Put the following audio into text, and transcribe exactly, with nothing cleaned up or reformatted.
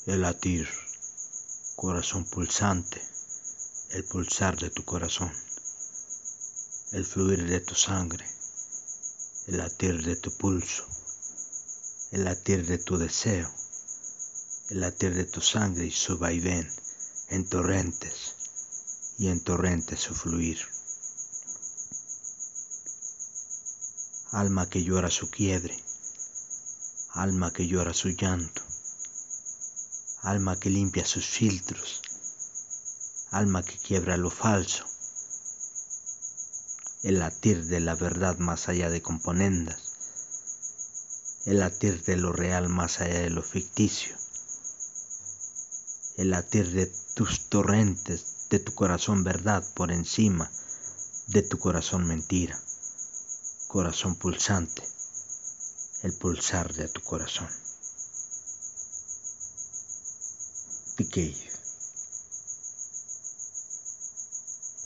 el latir, corazón pulsante, el pulsar de tu corazón, el fluir de tu sangre, el latir de tu pulso, el latir de tu deseo, el latir de tu sangre y su vaivén en torrentes y en torrentes su fluir. Alma que llora su quiebre, alma que llora su llanto, alma que limpia sus filtros, alma que quiebra lo falso, el latir de la verdad más allá de componendas, el latir de lo real más allá de lo ficticio, el latir de tus torrentes, de tu corazón verdad por encima de tu corazón mentira, corazón pulsante, el pulsar de tu corazón. Piqué.